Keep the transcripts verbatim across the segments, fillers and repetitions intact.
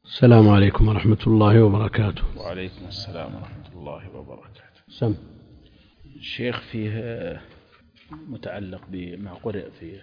السلام عليكم ورحمة الله وبركاته. وعليكم السلام ورحمة الله وبركاته. سم الشيخ فيه متعلق بما قرأ فيه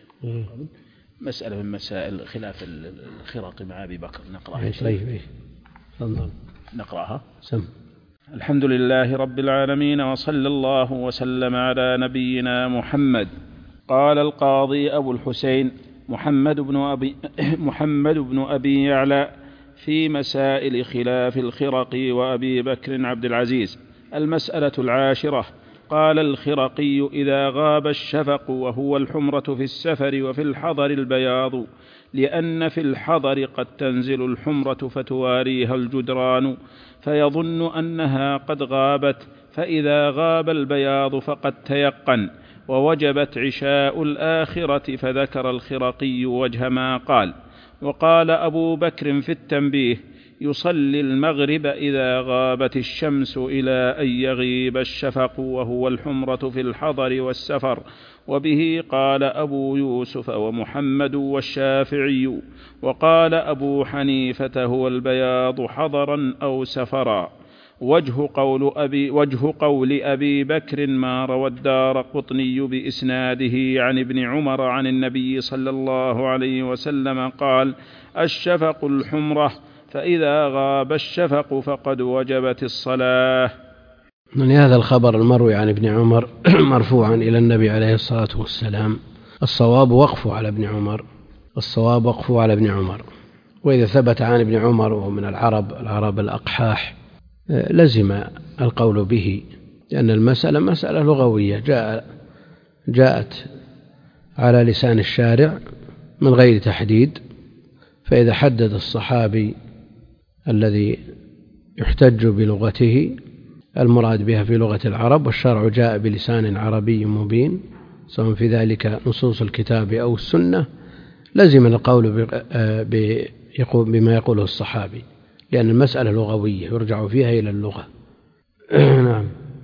مسألة من مسائل خلاف الخرق مع أبي بكر، نقرأها. طيب إيه تفضل نقرأها. سم. الحمد لله رب العالمين، وصلى الله وسلم على نبينا محمد. قال القاضي أبو الحسين محمد بن أبي محمد بن أبي يعلى في مسائل خلاف الخرق وأبي بكر عبد العزيز: المسألة العاشرة. قال الخرقي: إذا غاب الشفق وهو الحمرة في السفر وفي الحضر البياض، لأن في الحضر قد تنزل الحمرة فتواريها الجدران فيظن أنها قد غابت، فإذا غاب البياض فقد تيقن، ووجبت عشاء الآخرة. فذكر الخرقي وجه ما قال. وقال أبو بكر في التنبيه: يصلي المغرب إذا غابت الشمس إلى أن يغيب الشفق وهو الحمرة في الحضر والسفر. وبه قال أبو يوسف ومحمد والشافعي. وقال أبو حنيفة: هو البياض حضرا أو سفرا. وجه قول أبي, وجه قول أبي بكر ما روى الدارقطني بإسناده عن ابن عمر عن النبي صلى الله عليه وسلم قال: الشفق الحمرة، فإذا غاب الشفق فقد وجبت الصلاة. من هذا الخبر المروي عن ابن عمر مرفوعا إلى النبي عليه الصلاة والسلام، الصواب وقفه على ابن عمر الصواب وقفه على ابن عمر. وإذا ثبت عن ابن عمر وهو من العرب العرب الأقحاح لزم القول به، لأن المسألة مسألة لغوية جاء جاءت على لسان الشارع من غير تحديد، فإذا حدد الصحابي الذي يحتج بلغته المراد بها في لغة العرب، والشرع جاء بلسان عربي مبين سواء في ذلك نصوص الكتاب أو السنة، لزم القول بما يقوله الصحابي، لأن المسألة لغوية يرجع فيها إلى اللغة. نعم.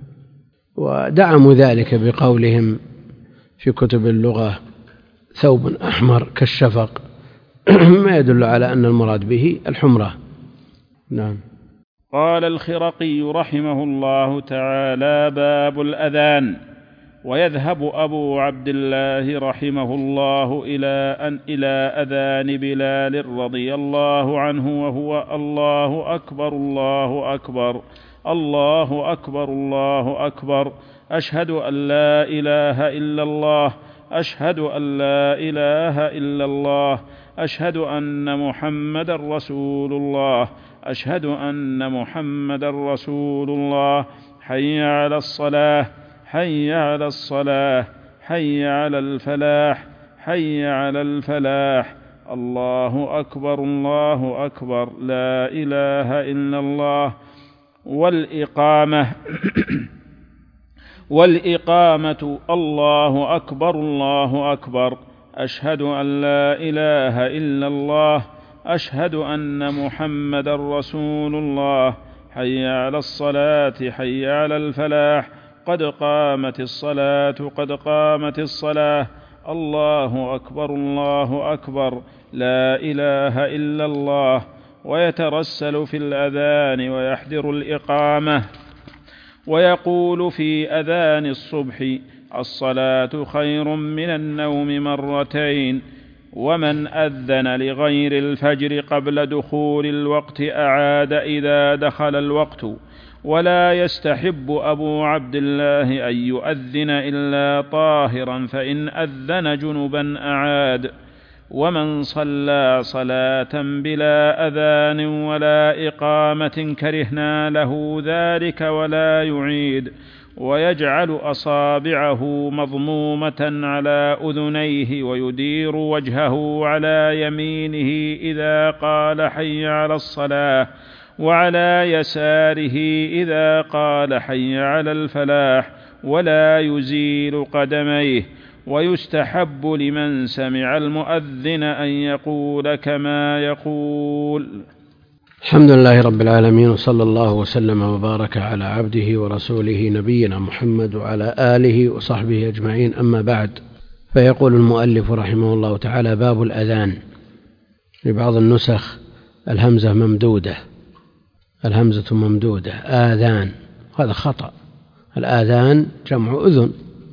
ودعموا ذلك بقولهم في كتب اللغة: ثوب أحمر كالشفق، ما يدل على أن المراد به الحمرة. نعم. قال الخرقي رحمه الله تعالى: باب الأذان. ويذهب أبو عبد الله رحمه الله إلى أن إلى أذان بلال رضي الله عنه، وهو: الله أكبر الله أكبر الله أكبر الله أكبر، أشهد أن لا إله إلا الله، أشهد أن لا إله إلا الله، أشهد أن محمدا رسول الله، أشهد أن محمدا رسول الله، حي على الصلاة، حي على الصلاة، حي على الفلاح، حي على الفلاح، الله أكبر الله أكبر، لا إله إلا الله. والإقامة والإقامة الله أكبر الله أكبر، أشهد أن لا إله إلا الله، أشهد أن محمدا رسول الله، حي على الصلاة، حي على الفلاح، قد قامت الصلاة، قد قامت الصلاة، الله أكبر الله أكبر، لا إله إلا الله. ويترسل في الأذان ويحضر الإقامة. ويقول في أذان الصبح: الصلاة خير من النوم مرتين. ومن أذن لغير الفجر قبل دخول الوقت أعاد إذا دخل الوقت. ولا يستحب أبو عبد الله أن يؤذن إلا طاهرا، فإن أذن جنبا أعاد. ومن صلى صلاة بلا أذان ولا إقامة كرهنا له ذلك ولا يعيد. ويجعل أصابعه مضمومة على أذنيه، ويدير وجهه على يمينه إذا قال حي على الصلاة، وعلى يساره إذا قال حي على الفلاح، ولا يزيل قدميه. ويستحب لمن سمع المؤذن أن يقول كما يقول. الحمد لله رب العالمين، وصلى الله وسلم وبارك على عبده ورسوله نبينا محمد وعلى آله وصحبه أجمعين، أما بعد. فيقول المؤلف رحمه الله تعالى: باب الأذان. في بعض النسخ الهمزة ممدودة، الهمزة ممدودة آذان، هذا خطأ. الآذان جمع أذن،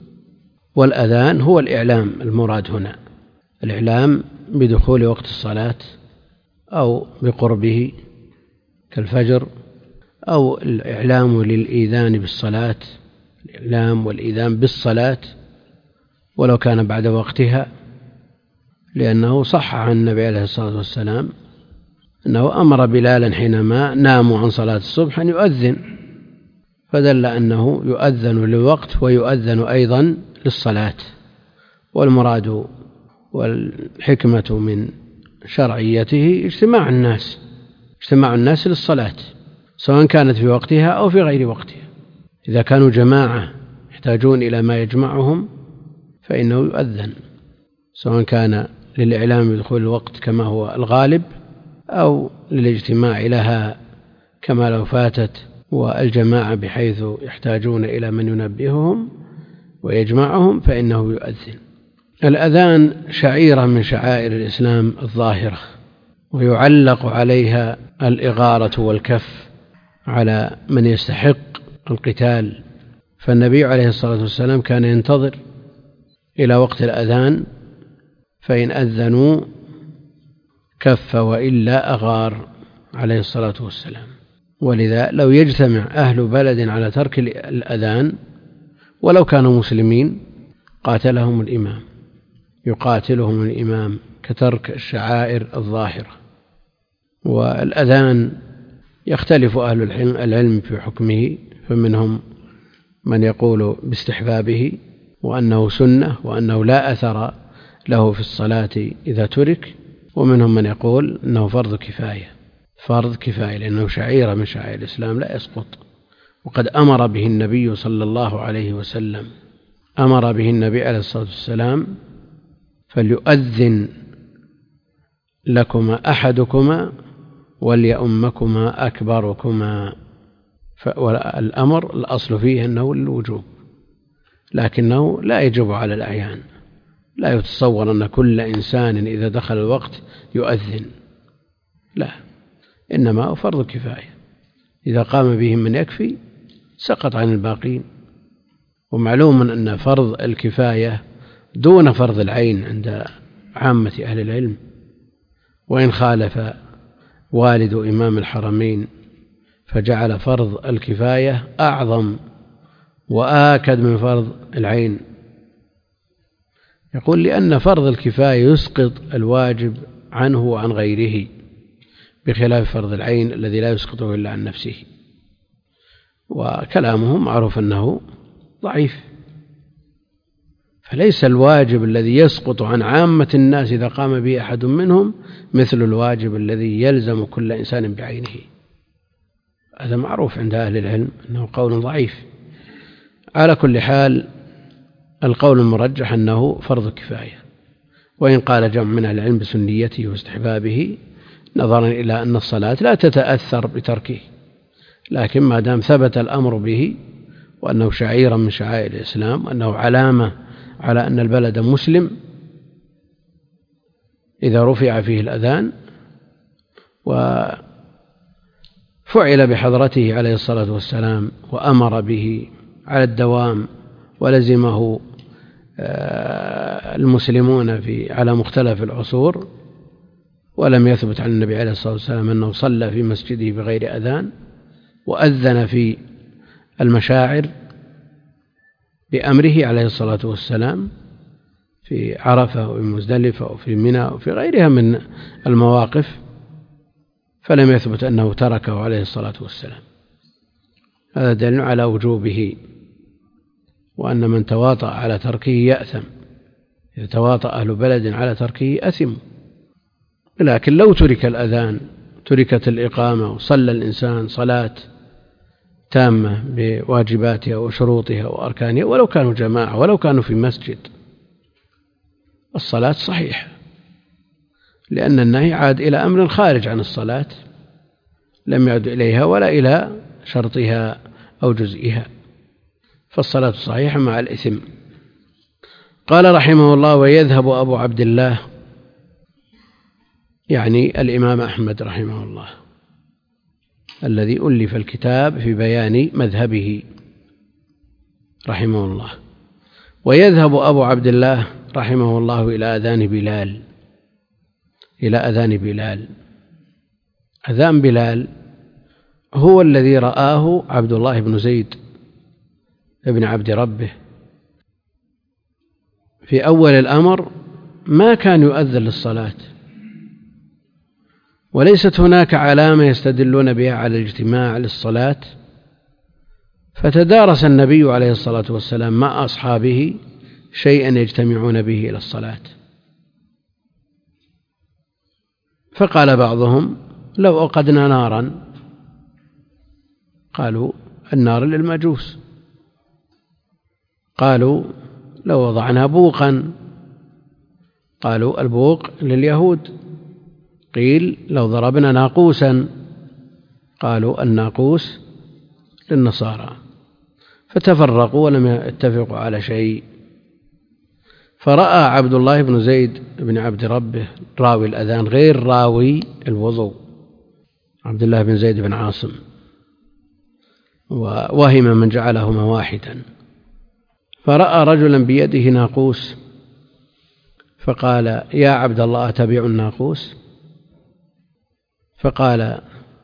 والأذان هو الإعلام المراد هنا، الإعلام بدخول وقت الصلاة أو بقربه كالفجر، أو الإعلام للإيذان بالصلاة، الإعلام والإيذان بالصلاة ولو كان بعد وقتها، لأنه صح عن النبي عليه الصلاة والسلام أنه أمر بلالا حينما ناموا عن صلاة الصبح أن يؤذن، فدل أنه يؤذن للوقت ويؤذن أيضا للصلاة. والمراد والحكمة من شرعيته اجتماع الناس، اجتماع الناس للصلاة سواء كانت في وقتها أو في غير وقتها. إذا كانوا جماعة يحتاجون إلى ما يجمعهم فإنه يؤذن، سواء كان للإعلام بدخول الوقت كما هو الغالب أو للاجتماع لها كما لو فاتت والجماعة بحيث يحتاجون إلى من ينبههم ويجمعهم فإنه يؤذن. الأذان شعيرة من شعائر الإسلام الظاهرة، ويعلق عليها الإغارة والكف على من يستحق القتال، فالنبي عليه الصلاة والسلام كان ينتظر إلى وقت الأذان، فإن أذنوا كف وإلا أغار عليه الصلاة والسلام. ولذا لو يجتمع أهل بلد على ترك الأذان ولو كانوا مسلمين قاتلهم الإمام، يقاتلهم الإمام كترك الشعائر الظاهرة. والأذان يختلف أهل العلم في حكمه، فمنهم من يقول باستحبابه وأنه سنة وأنه لا أثر له في الصلاة إذا ترك، ومنهم من يقول أنه فرض كفاية، فرض كفاية لأنه شعيرة من شعائر الإسلام لا يسقط. وقد أمر به النبي صلى الله عليه وسلم، أمر به النبي عليه الصلاة والسلام فليؤذن لكما أحدكما وليؤمكما أكبركما. فالأمر الأصل فيه أنه الوجوب، لكنه لا يجب على الأعيان، لا يتصور أن كل إنسان إذا دخل الوقت يؤذن، لا، إنما هو فرض كفاية، إذا قام به من يكفي سقط عن الباقين. ومعلوم أن فرض الكفاية دون فرض العين عند عامة أهل العلم، وإن خالف والد إمام الحرمين فجعل فرض الكفاية أعظم وآكد من فرض العين. يقول لأن فرض الكفاية يسقط الواجب عنه وعن غيره، بخلاف فرض العين الذي لا يسقطه إلا عن نفسه. وكلامه معروف أنه ضعيف، فليس الواجب الذي يسقط عن عامة الناس إذا قام به أحد منهم مثل الواجب الذي يلزم كل إنسان بعينه. هذا معروف عند أهل العلم أنه قول ضعيف. على كل حال القول المرجح أنه فرض كفاية، وإن قال جمع من العلم بسنيته واستحبابه نظرا إلى أن الصلاة لا تتأثر بتركه، لكن ما دام ثبت الأمر به وأنه شعيرا من شعائر الإسلام وأنه علامة على أن البلد مسلم إذا رفع فيه الأذان وفعل بحضرته عليه الصلاة والسلام وأمر به على الدوام ولزمه المسلمون في على مختلف العصور، ولم يثبت عن النبي عليه الصلاة والسلام أنه صلى في مسجده بغير أذان وأذن في المشاعر بأمره عليه الصلاة والسلام في عرفة ومزدلفة وفي منى وفي غيرها من المواقف، فلم يثبت أنه تركه عليه الصلاة والسلام. هذا دليل على وجوبه، وأن من تواطأ على تركه يأثم، إذا تواطأ أهل بلد على تركه أثم. لكن لو ترك الأذان، تركت الإقامة وصلى الإنسان صلاة تامة بواجباتها وشروطها وأركانها ولو كانوا جماعة ولو كانوا في مسجد، الصلاة صحيحة، لأن النهي عاد إلى أمر خارج عن الصلاة لم يعد إليها ولا إلى شرطها أو جزئها، فالصلاة صحيحة مع الإثم. قال رحمه الله: ويذهب أبو عبد الله يعني الإمام أحمد رحمه الله الذي ألف الكتاب في بيان مذهبه رحمه الله. ويذهب أبو عبد الله رحمه الله إلى أذان بلال إلى أذان بلال أذان بلال هو الذي رآه عبد الله بن زيد ابن عبد ربه في أول الأمر، ما كان يؤذن للصلاة، وليست هناك علامة يستدلون بها على الاجتماع للصلاة، فتدارس النبي عليه الصلاة والسلام مع أصحابه شيئا يجتمعون به إلى الصلاة. فقال بعضهم: لو أوقدنا نارا، قالوا: النار للمجوس. قالوا: لو وضعنا بوقا، قالوا: البوق لليهود. قيل: لو ضربنا ناقوسا، قالوا: الناقوس للنصارى. فتفرقوا ولم يتفقوا على شيء. فرأى عبد الله بن زيد بن عبد ربه راوي الأذان غير راوي الوضوء، عبد الله بن زيد بن عاصم، ووهم من جعلهما واحدا. فرأى رجلا بيده ناقوس فقال: يا عبد الله أتبيع الناقوس؟ فقال: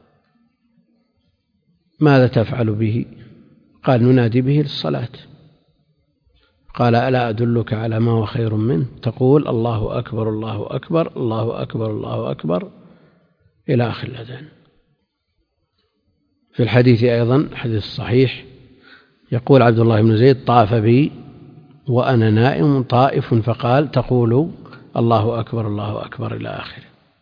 ماذا تفعل به؟ قال: ننادي به للصلاة. قال: ألا أدلك على ما هو خير منه؟ تقول: الله أكبر الله أكبر الله أكبر الله أكبر إلى آخر الأذان. في الحديث أيضا حديث صحيح يقول عبد الله بن زيد: طاف بي وأنا نائم طائف فقال: تقول الله أكبر الله أكبر إلى آخره.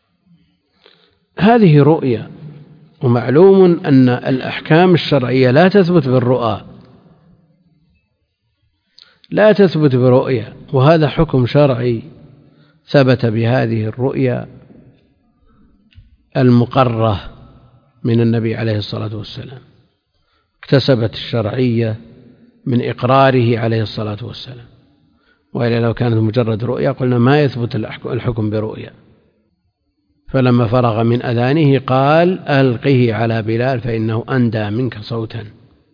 هذه رؤيا، ومعلوم أن الأحكام الشرعية لا تثبت بالرؤى، لا تثبت برؤيا، وهذا حكم شرعي ثبت بهذه الرؤيا المقرة من النبي عليه الصلاة والسلام، اكتسبت الشرعية من إقراره عليه الصلاة والسلام. وإلا لو كانت مجرد رؤيا قلنا ما يثبت الحكم برؤيا. فلما فرغ من أذانه قال: ألقه على بلال فإنه أندى منك صوتا.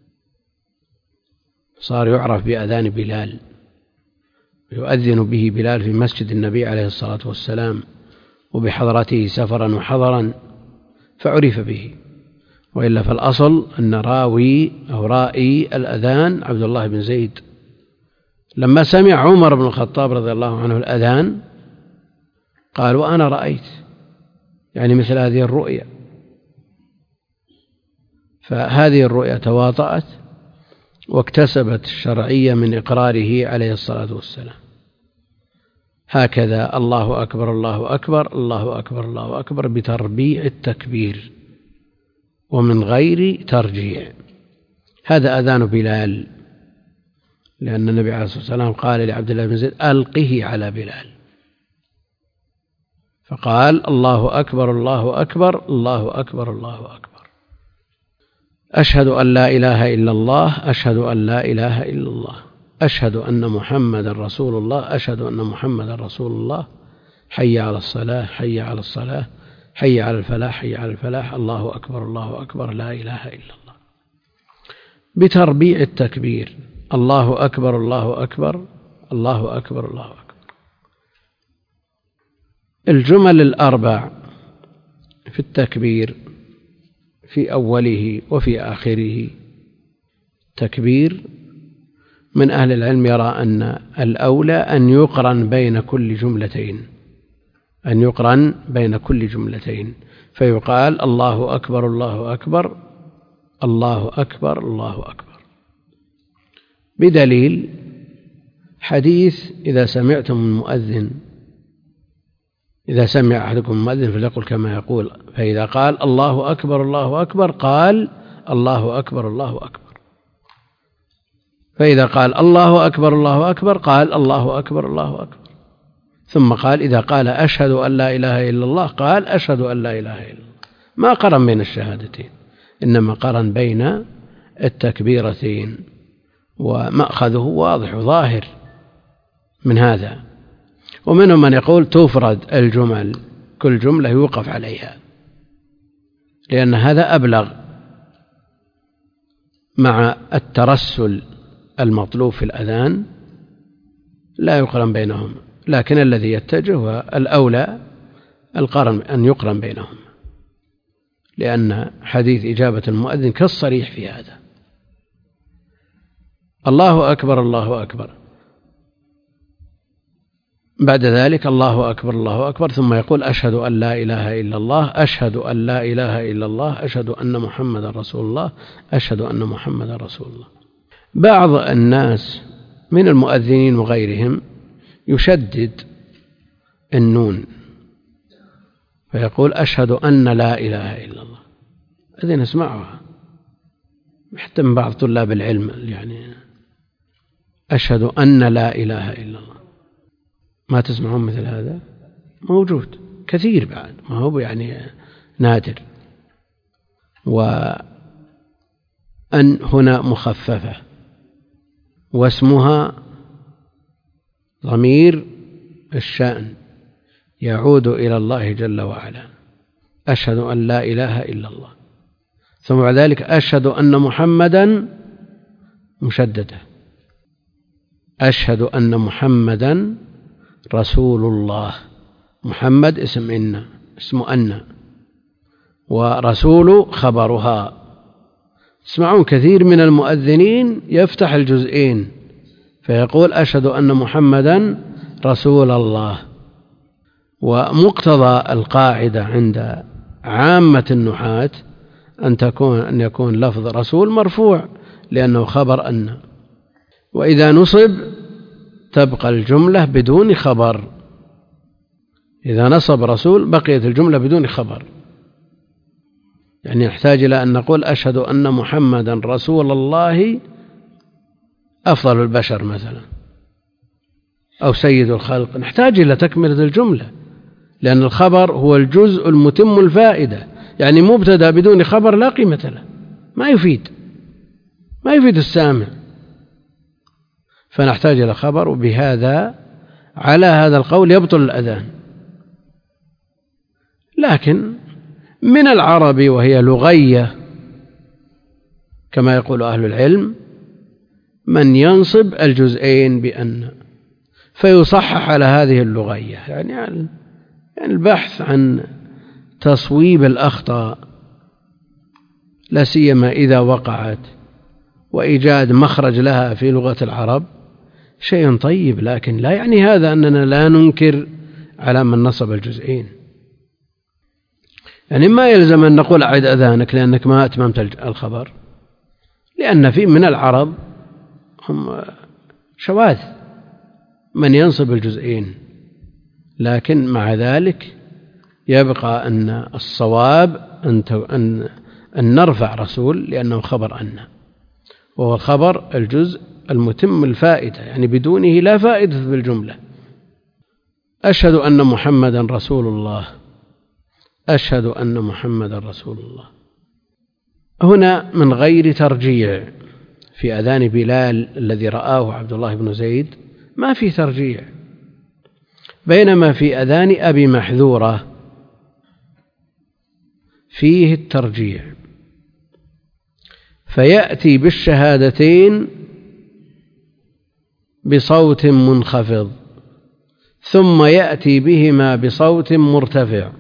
صار يعرف بأذان بلال، يؤذن به بلال في مسجد النبي عليه الصلاة والسلام وبحضرته سفرا وحضرا، فعرف به. وإلا فالأصل أن راوي أو رائي الأذان عبد الله بن زيد. لما سمع عمر بن الخطاب رضي الله عنه الأذان قال: وأنا رأيت، يعني مثل هذه الرؤيا. فهذه الرؤيا تواطأت واكتسبت الشرعية من إقراره عليه الصلاة والسلام. هكذا الله أكبر الله أكبر الله أكبر الله أكبر بتربيع التكبير ومن غير ترجيع. هذا أذان بلال، لأن النبي عليه الصلاة والسلام قال لعبد الله بن زيد: ألقه على بلال. فقال: الله أكبر الله أكبر الله أكبر الله أكبر. أشهد أن لا إله إلا الله أشهد أن لا إله إلا الله أشهد أن محمدا رسول الله أشهد أن محمدا رسول الله. حي على الصلاة حي على الصلاة حي على الفلاح حي على الفلاح. الله أكبر الله أكبر لا إله إلا الله. بتربيع التكبير: الله أكبر الله أكبر الله أكبر الله أكبر. الجمل الأربع في التكبير في أوله وفي آخره تكبير، من أهل العلم يرى أن الأولى أن يقرن بين كل جملتين أن يقرن بين كل جملتين فيقال: الله أكبر الله أكبر الله أكبر الله أكبر، بدليل حديث: إذا سمعتم المؤذن إذا سمع أحدكم المؤذن فليقل كما يقول، فإذا قال الله أكبر الله أكبر قال الله أكبر الله أكبر، فإذا قال الله أكبر الله أكبر قال الله أكبر الله أكبر. ثم قال: إذا قال أشهد أن لا إله إلا الله قال أشهد أن لا إله إلا الله. ما قرن بين الشهادتين، إنما قرن بين التكبيرتين، ومأخذه واضح وظاهر من هذا. ومنهم من يقول تفرد الجمل كل جملة يوقف عليها، لأن هذا أبلغ مع الترسل المطلوب في الأذان لا يقرن بينهم، لكن الذي يتجه هو الأولى القرن أن يقرن بينهم، لأن حديث إجابة المؤذن كالصريح في هذا. الله أكبر الله أكبر، بعد ذلك الله أكبر الله أكبر، ثم يقول أشهد أن لا إله إلا الله، أشهد أن لا إله إلا الله، أشهد أن محمدا رسول الله، أشهد أن محمدا رسول الله. بعض الناس من المؤذنين وغيرهم يشدد النون فيقول أشهد أن لا إله إلا الله، هذه نسمعها حتى من بعض طلاب العلم، يعني أشهد أن لا إله إلا الله. ما تسمعون مثل هذا؟ موجود كثير بعد، ما هو يعني نادر. وأن هنا مخففة، واسمها ضمير الشأن يعود إلى الله جل وعلا. أشهد أن لا إله إلا الله، ثم بعد ذلك أشهد أن محمدا مشددة، أشهد أن محمدا رسول الله. محمد اسم إن اسم أن، ورسول خبرها. تسمعون كثير من المؤذنين يفتح الجزئين فيقول أشهد أن محمدا رسول الله. ومقتضى القاعدة عند عامة النحاة أن تكون أن يكون لفظ رسول مرفوع لأنه خبر أن، وإذا نصب تبقى الجملة بدون خبر. إذا نصب رسول بقيت الجملة بدون خبر، يعني نحتاج إلى أن نقول أشهد أن محمدا رسول الله أفضل البشر مثلا، أو سيد الخلق، نحتاج إلى تكملة الجملة، لأن الخبر هو الجزء المتم الفائدة، يعني مبتدأ بدون خبر لا قيمة له، ما يفيد ما يفيد السامع، فنحتاج إلى خبر. وبهذا على هذا القول يبطل الأذان. لكن من العرب وهي لغية كما يقول أهل العلم من ينصب الجزئين بأن، فيصحح على هذه اللغية، يعني, يعني البحث عن تصويب الأخطاء لا سيما إذا وقعت، وإيجاد مخرج لها في لغة العرب شيء طيب، لكن لا يعني هذا أننا لا ننكر على من نصب الجزئين. يعني ما يلزم أن نقول أعد أذانك لأنك ما أتممت الخبر، لأن في من العرب هم شواذ من ينصب الجزئين، لكن مع ذلك يبقى أن الصواب أن أن نرفع رسول لأنه خبر أن، وهو الخبر الجزء المتم الفائدة، يعني بدونه لا فائدة في الجملة. أشهد أن محمدا رسول الله، أشهد أن محمدا رسول الله. هنا من غير ترجيع، في أذان بلال الذي رآه عبد الله بن زيد ما في ترجيع، بينما في أذان أبي محذورة فيه الترجيع، فيأتي بالشهادتين بصوت منخفض ثم يأتي بهما بصوت مرتفع.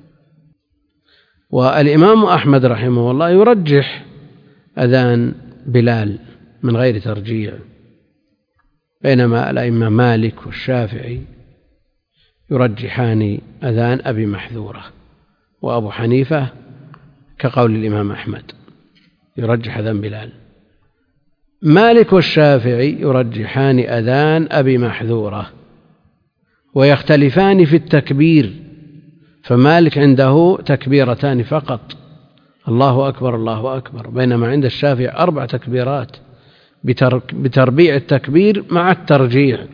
والإمام أحمد رحمه الله يرجح أذان بلال من غير ترجيع، بينما الأئمة مالك والشافعي يرجحان أذان أبي محذورة، وأبو حنيفة كقول الإمام أحمد يرجح أذان بلال. مالك والشافعي يرجحان أذان أبي محذورة، ويختلفان في التكبير، فمالك عنده تكبيرتان فقط، الله أكبر الله أكبر، بينما عند الشافعي أربع تكبيرات بتربيع التكبير مع الترجيع.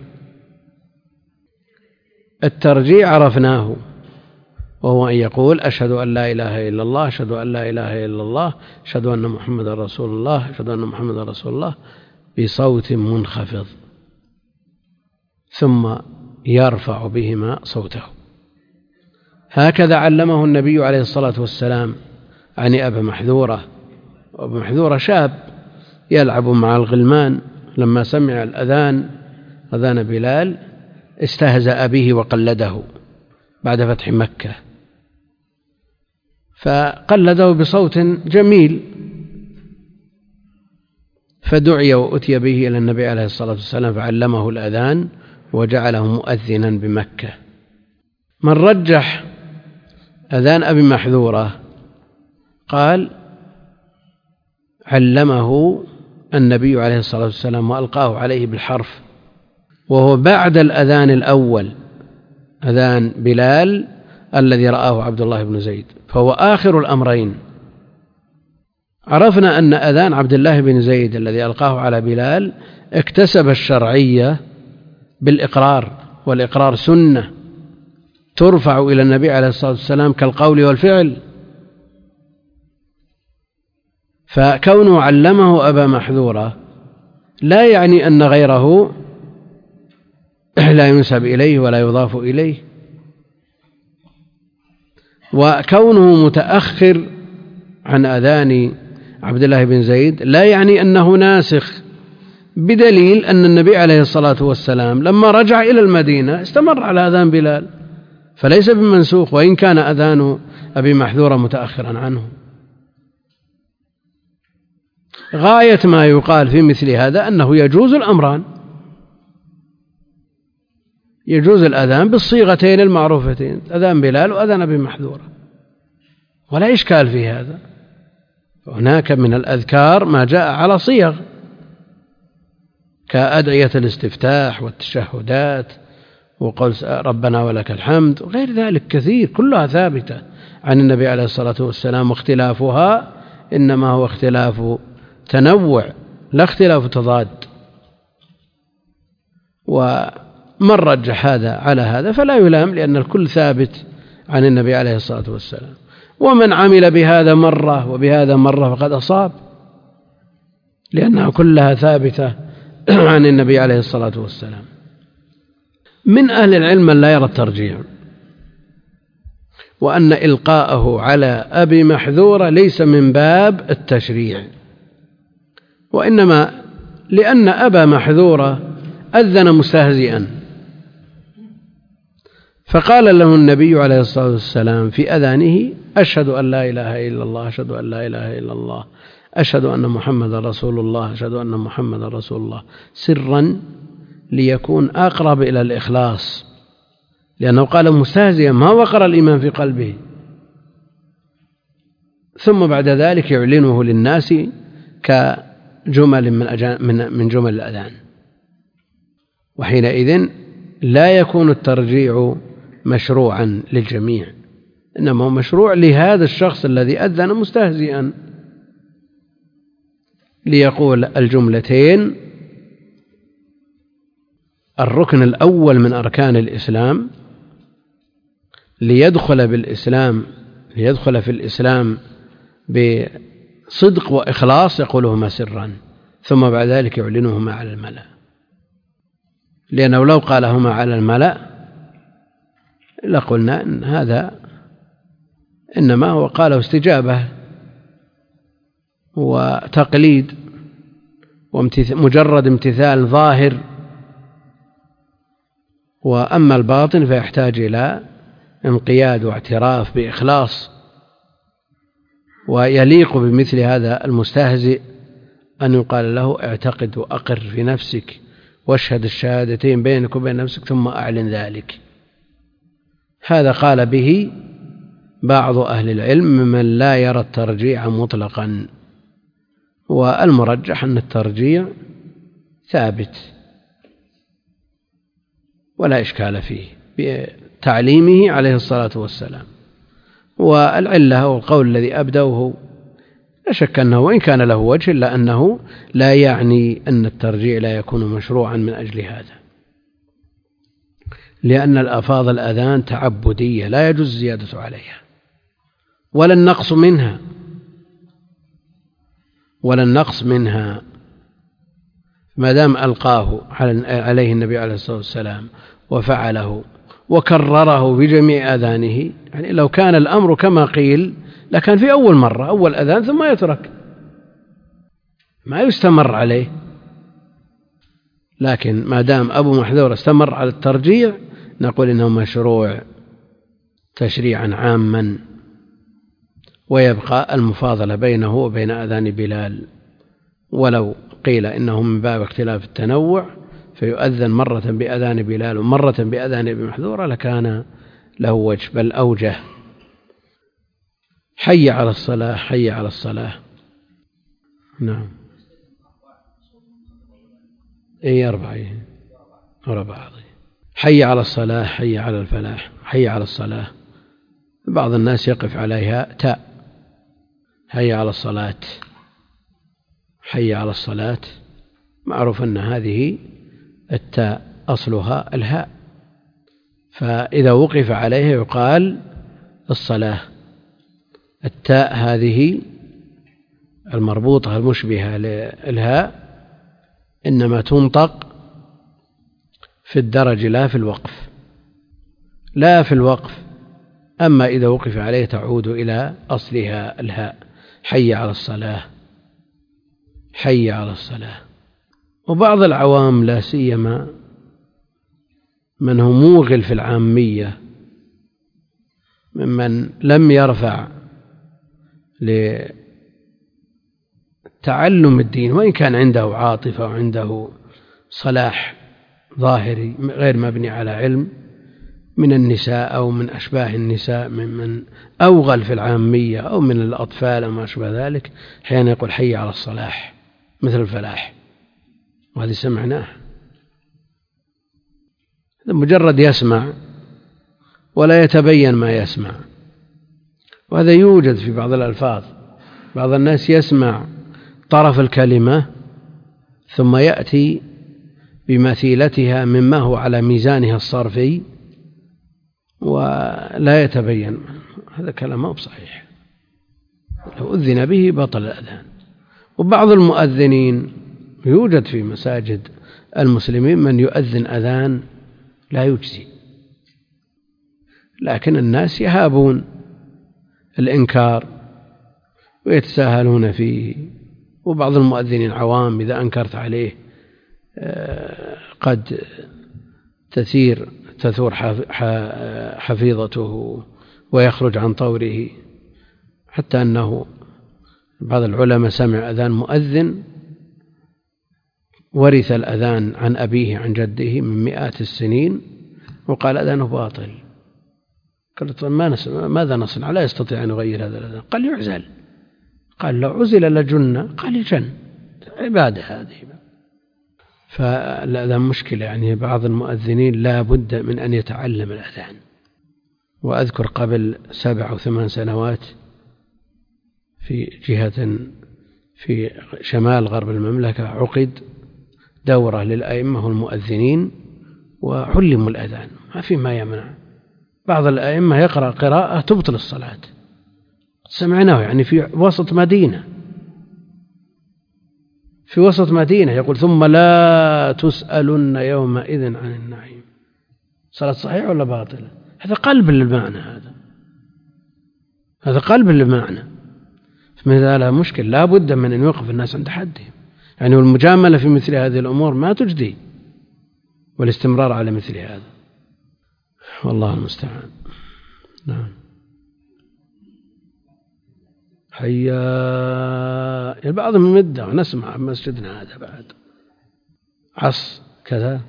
الترجيع عرفناه، وهو أن يقول أشهد أن لا إله إلا الله، أشهد أن لا إله إلا الله، أشهد أن محمدا رسول الله، أشهد أن محمدا رسول الله بصوت منخفض، ثم يرفع بهما صوته. هكذا علمه النبي عليه الصلاة والسلام عن أبا محذورة. وأبا محذورة شاب يلعب مع الغلمان، لما سمع الأذان أذان بلال استهزأ به وقلده بعد فتح مكة، فقلده بصوت جميل، فدعي وأتي به إلى النبي عليه الصلاة والسلام فعلمه الأذان وجعله مؤذنا بمكة. من رجح أذان أبي محذورة قال علمه النبي عليه الصلاة والسلام وألقاه عليه بالحرف، وهو بعد الأذان الأول أذان بلال الذي رآه عبد الله بن زيد، فهو آخر الأمرين. عرفنا أن أذان عبد الله بن زيد الذي ألقاه على بلال اكتسب الشرعية بالإقرار، والإقرار سنة ترفع إلى النبي عليه الصلاة والسلام كالقول والفعل، فكونه علمه أبا محذورة لا يعني أن غيره لا ينسب إليه ولا يضاف إليه، وكونه متأخر عن أذان عبد الله بن زيد لا يعني أنه ناسخ، بدليل أن النبي عليه الصلاة والسلام لما رجع إلى المدينة استمر على أذان بلال، فليس بمنسوخ وإن كان أذان أبي محذورة متأخرا عنه. غاية ما يقال في مثل هذا أنه يجوز الأمران، يجوز الأذان بالصيغتين المعروفتين، أذان بلال وأذان أبي محذورة، ولا إشكال في هذا. هناك من الأذكار ما جاء على صيغ كأدعية الاستفتاح والتشهدات وقول ربنا ولك الحمد وغير ذلك كثير، كلها ثابتة عن النبي عليه الصلاة والسلام، واختلافها إنما هو اختلاف تنوع لا اختلاف تضاد. ومن رجح هذا على هذا فلا يلام، لأن الكل ثابت عن النبي عليه الصلاة والسلام، ومن عمل بهذا مرة وبهذا مرة فقد أصاب، لأنها كلها ثابتة عن النبي عليه الصلاة والسلام. من أهل العلم من لا يرى الترجيع، وأن إلقاءه على أبي محذورة ليس من باب التشريع، وإنما لأن أبا محذورة أذن مستهزئا، فقال له النبي عليه الصلاة والسلام في أذانه أشهد أن لا إله إلا الله، أشهد أن لا إله إلا الله، أشهد أن محمد رسول الله، أشهد أن محمد رسول الله، سرا ليكون أقرب إلى الإخلاص، لأنه قال مستهزئا ما وقر الإيمان في قلبه، ثم بعد ذلك يعلنه للناس كجمل من من جمل الأذان، وحينئذ لا يكون الترجيع مشروعا للجميع، إنما هو مشروع لهذا الشخص الذي أذن مستهزئا ليقول الجملتين. الركن الأول من أركان الإسلام ليدخل بالإسلام ليدخل في الإسلام بصدق وإخلاص يقولهما سرا، ثم بعد ذلك يعلنهما على الملأ، لأنه لو قالهما على الملأ لقلنا إن هذا إنما هو قاله استجابة وتقليد ومجرد امتثال ظاهر، وأما الباطن فيحتاج إلى انقياد واعتراف بإخلاص. ويليق بمثل هذا المستهزئ أن يقال له اعتقد وأقر في نفسك واشهد الشهادتين بينك وبين نفسك ثم أعلن ذلك. هذا قال به بعض أهل العلم ممن لا يرى الترجيع مطلقا، والمرجح أن الترجيع ثابت ولا إشكال فيه بتعليمه عليه الصلاة والسلام. والعلة والقول الذي أبدوه لا شك أنه وإن كان له وجه إلا أنه لا يعني أن الترجيع لا يكون مشروعا من أجل هذا، لأن الألفاظ الأذان تعبدية لا يجوز الزيادة عليها ولا النقص منها ولا النقص منها ما دام ألقاه عليه النبي عليه الصلاة والسلام وفعله وكرره في جميع أذانه، يعني لو كان الأمر كما قيل لكان في أول مرة أول أذان ثم يترك، ما يستمر عليه. لكن ما دام أبو محذور استمر على الترجيع نقول إنه مشروع تشريعا عاما، ويبقى المفاضلة بينه وبين أذان بلال. ولو قيل إنه من باب اختلاف التنوع فيؤذن مرة بأذان بلال ومرة بأذان ابن محذورة لكان له وجه، بل أوجه. حي على الصلاة حي على الصلاة. نعم. اي أربعة أربعة. حي على الصلاة حي على الفلاح حي على الصلاة. بعض الناس يقف عليها تاء، حي على الصلاة حي على الصلاة، معروف أن هذه التاء أصلها الهاء، فإذا وقف عليها يقال الصلاة. التاء هذه المربوطة المشبهة للهاء إنما تنطق في الدرج لا في الوقف، لا في الوقف، أما إذا وقف عليه تعود إلى أصلها الهاء. حي على الصلاة حي على الصلاة. وبعض العوام لا سيما من هو موغل في العامية ممن لم يرفع لتعلم الدين وإن كان عنده عاطفة وعنده صلاح ظاهري غير مبني على علم، من النساء أو من أشباه النساء ممن أوغل في العامية أو من الأطفال أو ما أشبه ذلك، أحيانا يقول حي على الصلاح مثل الفلاح، وهذه سمعناه، مجرد يسمع ولا يتبين ما يسمع. وهذا يوجد في بعض الألفاظ، بعض الناس يسمع طرف الكلمة ثم يأتي بمثيلتها مما هو على ميزانها الصرفي ولا يتبين. هذا كلام مو صحيح، لو أذن به بطل الأذان. وبعض المؤذنين يوجد في مساجد المسلمين من يؤذن أذان لا يجزي، لكن الناس يهابون الإنكار ويتساهلون فيه. وبعض المؤذنين عوام إذا أنكرت عليه قد تثير تثور حفيظته ويخرج عن طوره، حتى أنه بعض العلماء سمع أذان مؤذن ورث الأذان عن أبيه عن جده من مئات السنين وقال أذانه باطل. قلت ما نصنع؟ ماذا نصنع؟ لا يستطيع أن يغير هذا الأذان. قال يعزل. قال لو عزل لجن. قال يجن. عبادة هذه. فالأذان مشكلة، يعني بعض المؤذنين لا بد من أن يتعلم الأذان. وأذكر قبل سبع أو ثمان سنوات في جهة في شمال غرب المملكة عقد دورة للأئمة والمؤذنين وعلموا الأذان، ما في ما يمنع. بعض الأئمة يقرأ قراءة تبطل الصلاة، سمعناه يعني في وسط مدينة في وسط مدينة يقول ثم لا تسألن يومئذ عن النعيم. صلاة صحيحة ولا باطلة؟ هذا قلب للمعنى، هذا هذا قلب للمعنى. فمثل لا مشكل، لا بد من أن يوقف الناس عند حدهم، يعني والمجاملة في مثل هذه الأمور ما تجدي، والاستمرار على مثل هذا والله المستعان. نعم. حيا البعض من مدة ونسمع مسجدنا هذا بعد عص كذا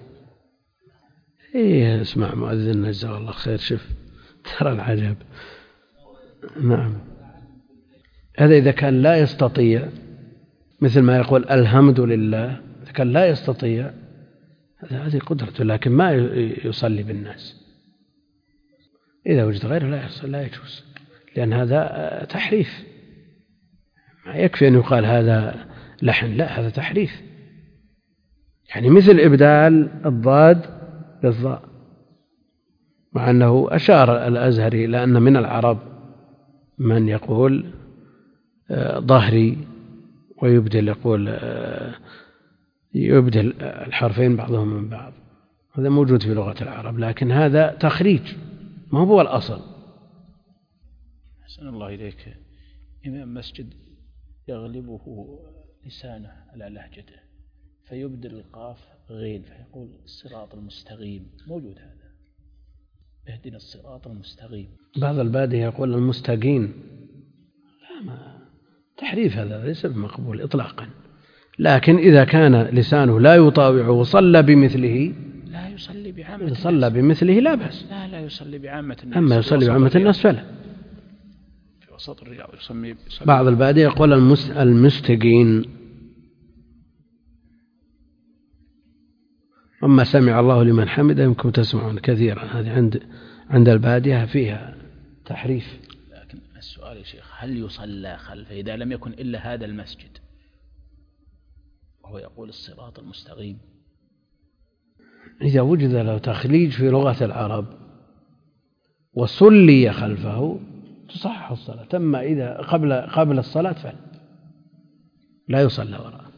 إيه اسمع مؤذن جزاه الله خير. شوف ترى العجب. نعم. هذا إذا كان لا يستطيع، مثل ما يقول الحمد لله، إذا كان لا يستطيع هذه قدرته، لكن ما يصلي بالناس. إذا وجد غيره لا يصلي لا يجوز، لأن هذا تحريف. ما يكفي أن يقال هذا لحن، لا هذا تحريف، يعني مثل إبدال الضاد بالضاء، مع أنه أشار الأزهري إلى أن من العرب من يقول ظهري ويبدل، يقول يبدل الحرفين بعضهم من بعض، هذا موجود في لغة العرب، لكن هذا تخريج ما هو الأصل. أحسن الله إليك. إمام مسجد يغلبه لسانه على لهجته فيبدل القاف غين فيقول الصراط المستقيم، موجود هذا، اهدنا الصراط المستقيم. بعض البادية يقول المستقيم، لا، ما تحريف، هذا ليس بمقبول إطلاقا. لكن إذا كان لسانه لا يطاوعه وصلى بمثله، لا يصلي بعامة الناس، صلى بمثله لا بأس. لا لا يصلي بعامة الناس، أما يصلي بعامة الناس فلا. في وسط الرياض يسمي. بعض البادية يقول المستقين. أما سمع الله لمن حمده يمكن تسمعون كثيرا، هذه عند عند البادية فيها تحريف. لكن السؤال يا شيخ، هل يصلى خلفه إذا لم يكن إلا هذا المسجد وهو يقول الصراط المستقيم؟ إذا وجد له تخليج في لغة العرب وصلي خلفه تصحح الصلاة. أما إذا قبل قبل الصلاة فلا لا يصلى وراءه.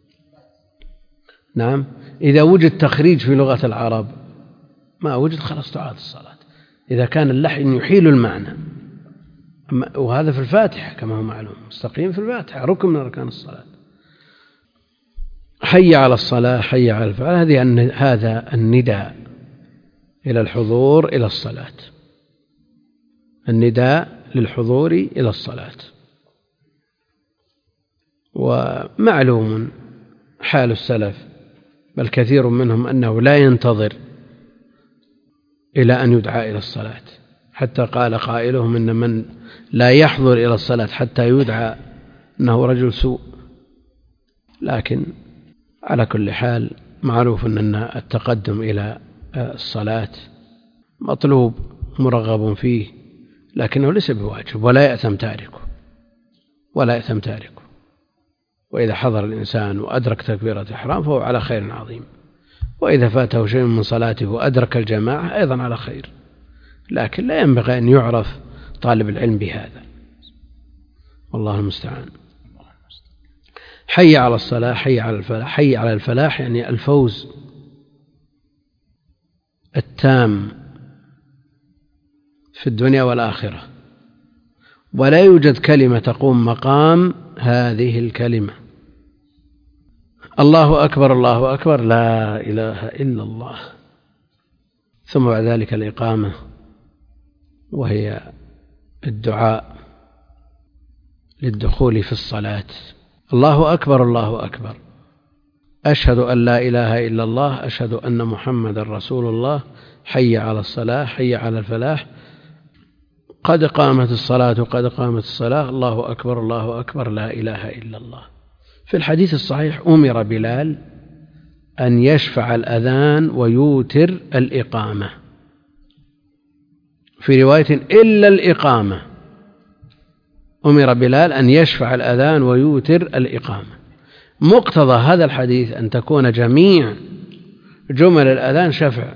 نعم، إذا وجد تخريج في لغة العرب ما وجد خلاص تعاد الصلاة إذا كان اللحن يحيل المعنى. وهذا في الفاتحة كما هو معلوم، مستقيم في الفاتحة ركن من أركان الصلاة. حي على الصلاة، حي على الفلاح، هذه هذا النداء إلى الحضور إلى الصلاة، النداء للحضور إلى الصلاة. ومعلوم حال السلف، بل كثير منهم أنه لا ينتظر إلى أن يدعى إلى الصلاة، حتى قال قائلهم إن من لا يحضر إلى الصلاة حتى يدعى أنه رجل سوء. لكن على كل حال معروف أن التقدم إلى الصلاة مطلوب مرغب فيه، لكنه ليس بواجب ولا يأثم تاركه ولا يأثم تاركه. وإذا حضر الإنسان وأدرك تكبيرة إحرام فهو على خير عظيم، وإذا فاته شيء من صلاته وأدرك الجماعة أيضا على خير، لكن لا ينبغي أن يعرف طالب العلم بهذا، والله المستعان. حي على الصلاة، حي على الفلاح. حي على الفلاح يعني الفوز التام في الدنيا والآخرة، ولا يوجد كلمة تقوم مقام هذه الكلمة. الله أكبر، الله أكبر، لا إله إلا الله. ثم بعد ذلك الإقامة، وهي الدعاء للدخول في الصلاة. الله أكبر، الله أكبر، أشهد أن لا إله إلا الله، أشهد أن محمد رسول الله، حي على الصلاة، حي على الفلاح، قد قامت الصلاة، قد قامت الصلاة، الله أكبر، الله أكبر، لا إله إلا الله. في الحديث الصحيح أمر بلال أن يشفع الأذان ويوتر الإقامة، في رواية إلا الإقامة، أمر بلال أن يشفع الأذان ويوتر الإقامة. مقتضى هذا الحديث أن تكون جميع جمل الأذان شفع،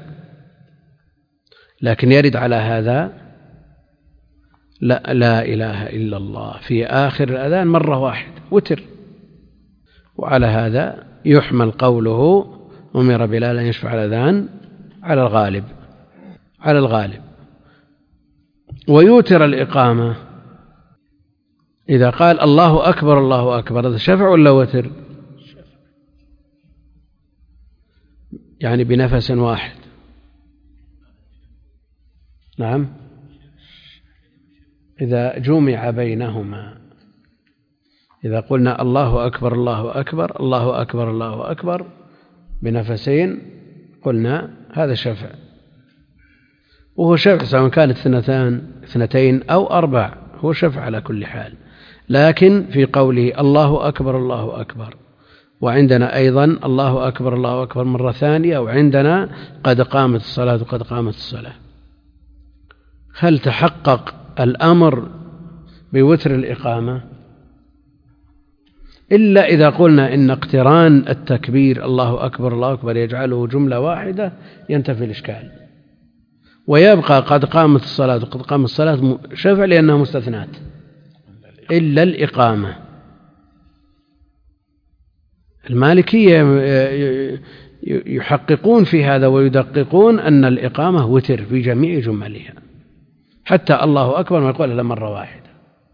لكن يرد على هذا لا, لا إله إلا الله في آخر الأذان مرة واحدة وتر. وعلى هذا يحمل قوله أمر بلال أن يشفع الأذان على الغالب على الغالب ويوتر الإقامة. إذا قال الله أكبر، الله أكبر، هذا شفع ولا وتر؟ يعني بنفس واحد. نعم، إذا جمع بينهما، إذا قلنا الله أكبر، الله أكبر، الله أكبر، الله أكبر بنفسين، قلنا هذا شفع، وهو شفع سواء كانت اثنتان اثنتين أو أربع، هو شفع على كل حال. لكن في قوله الله أكبر، الله أكبر، وعندنا أيضا الله أكبر، الله أكبر مرة ثانية، وعندنا قد قامت الصلاة، قد قامت الصلاة، هل تحقق الأمر بوتر الإقامة؟ إلا إذا قلنا إن اقتران التكبير الله أكبر، الله أكبر يجعله جملة واحدة ينتفي الإشكال، ويبقى قد قامت الصلاة وقد قامت الصلاة شفع لأنها مستثنات إلا الإقامة. المالكية يحققون في هذا ويدققون أن الإقامة وتر في جميع جملها، حتى الله أكبر ما يقول إلا مرة واحدة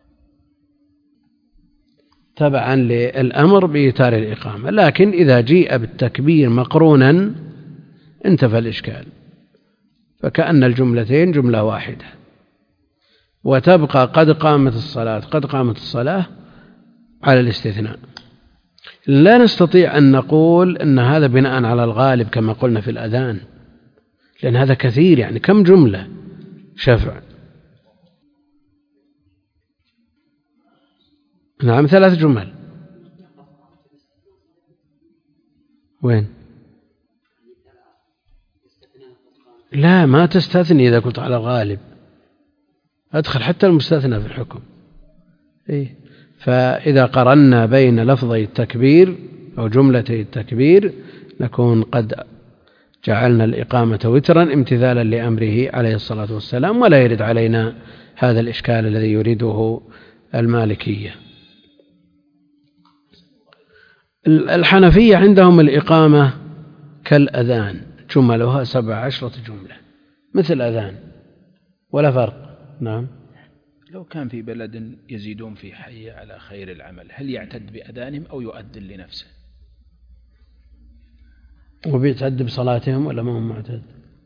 تبعا للأمر بإيتار الإقامة. لكن إذا جيء بالتكبير مقرونا انتفى الإشكال، فكأن الجملتين جملة واحدة، وتبقى قد قامت الصلاة قد قامت الصلاة على الاستثناء. لا نستطيع أن نقول أن هذا بناء على الغالب كما قلنا في الأذان، لأن هذا كثير، يعني كم جملة شفع؟ نعم ثلاث جمل. وين؟ لا ما تستثني إذا كنت على الغالب، أدخل حتى المستثنى في الحكم. إيه؟ فإذا قرنا بين لفظي التكبير أو جملتي التكبير نكون قد جعلنا الإقامة وترا امتثالا لأمره عليه الصلاة والسلام، ولا يرد علينا هذا الإشكال الذي يريده المالكية. الحنفية عندهم الإقامة كالأذان، جملها سبع عشرة جملة مثل أذان ولا فرق. نعم. لو كان في بلد يزيدون في حي على خير العمل، هل يعتد بأذانهم أو يؤذن لنفسه؟ وبيتعد بصلاتهم ولا ما هم معتد؟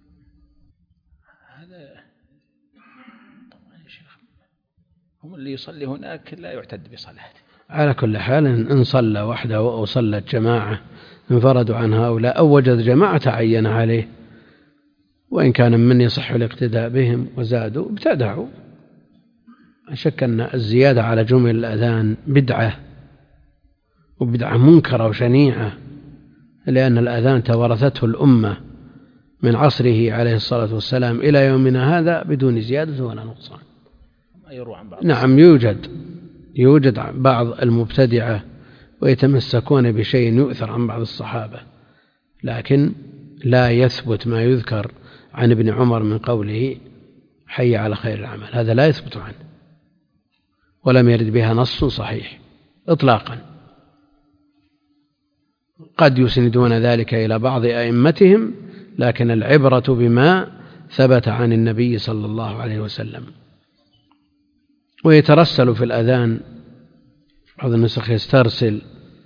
هذا طبعا يا شيخ، هم اللي يصلي هناك لا يعتد بصلاته. على كل حال إن صلى وحده أو صلت جماعة انفردوا عن هؤلاء أو وجد جماعة تعين عليه، وإن كان من يصح الاقتداء بهم وزادوا ابتدعوا. أشك أن الزيادة على جمل الأذان بدعة، وبدعة منكرة وشنيعة، لأن الأذان توارثته الأمة من عصره عليه الصلاة والسلام إلى يومنا هذا بدون زيادة ولا نقصان. نعم يوجد يوجد بعض المبتدعة ويتمسكون بشيء يؤثر عن بعض الصحابة، لكن لا يثبت ما يذكر عن ابن عمر من قوله حي على خير العمل، هذا لا يثبت عنه ولم يرد بها نص صحيح إطلاقا. قد يسندون ذلك إلى بعض أئمتهم، لكن العبرة بما ثبت عن النبي صلى الله عليه وسلم. ويترسل في الأذان، بعض النسخ يسترسل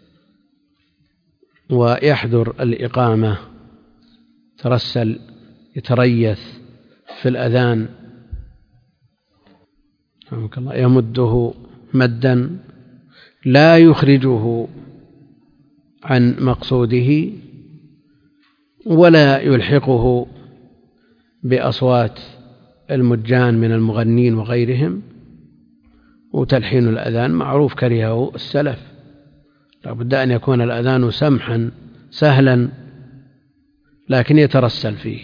ويحضر الإقامة، ترسل يتريث في الأذان، يمده مدا لا يخرجه عن مقصوده ولا يلحقه بأصوات المجان من المغنين وغيرهم. وتلحين الأذان معروف كرهه السلف، لا بد أن يكون الأذان سمحا سهلا، لكن يترسل فيه،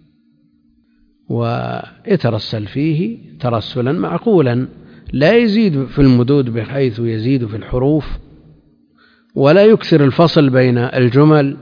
ويترسل فيه ترسلا معقولا، لا يزيد في المدود بحيث يزيد في الحروف، ولا يكثر الفصل بين الجمل.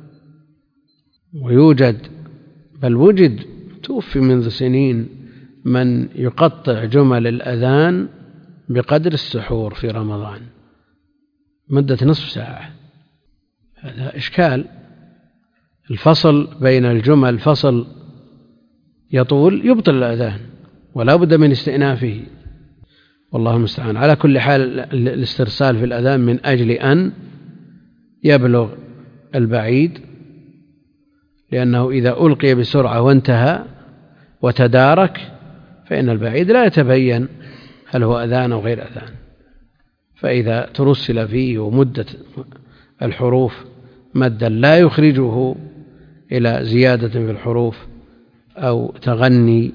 ويوجد بل وجد توفي منذ سنين من يقطع جمل الأذان بقدر السحور في رمضان مدة نصف ساعة. هذا إشكال، الفصل بين الجمل فصل يطول يبطل الأذان ولا بد من استئنافه، والله المستعان. على كل حال الاسترسال في الأذان من أجل أن يبلغ البعيد، لأنه إذا ألقي بسرعة وانتهى وتدارك فإن البعيد لا يتبين هل هو أذان أو غير أذان. فإذا ترسل فيه ومدة الحروف مدا لا يخرجه إلى زيادة في الحروف أو تغني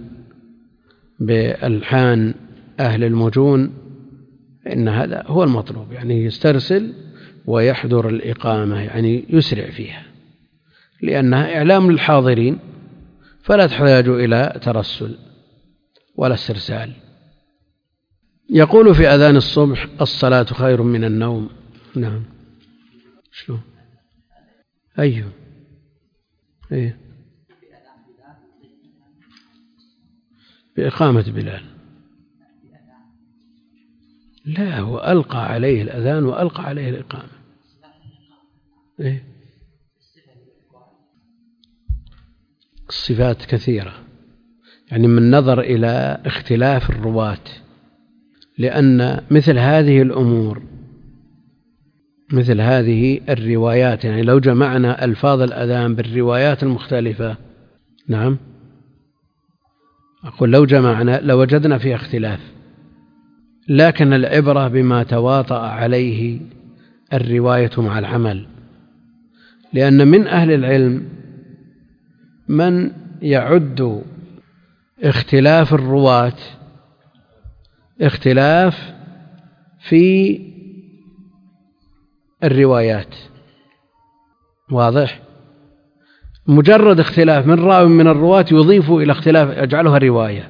بألحان أهل المجون، إن هذا هو المطلوب، يعني يسترسل ويحضر الإقامة، يعني يسرع فيها، لأنها إعلام للحاضرين فلا تحتاج إلى ترسل ولا استرسال. يقول في أذان الصبح الصلاة خير من النوم. نعم شلون؟ أيوه إيه؟ بإقامة بلال. لا هو ألقى عليه الأذان وألقى عليه الإقامة. إيه؟ الصفات كثيرة، يعني من نظر إلى اختلاف الرواة، لأن مثل هذه الأمور مثل هذه الروايات، يعني لو جمعنا ألفاظ الأذان بالروايات المختلفة، نعم أقول لو جمعنا لوجدنا فيها اختلاف، لكن العبرة بما تواطأ عليه الرواية مع العمل، لأن من أهل العلم من يعد اختلاف الرواة اختلاف في الروايات، واضح؟ مجرد اختلاف من راو من الرواة يضيف إلى اختلاف يجعلها رواية،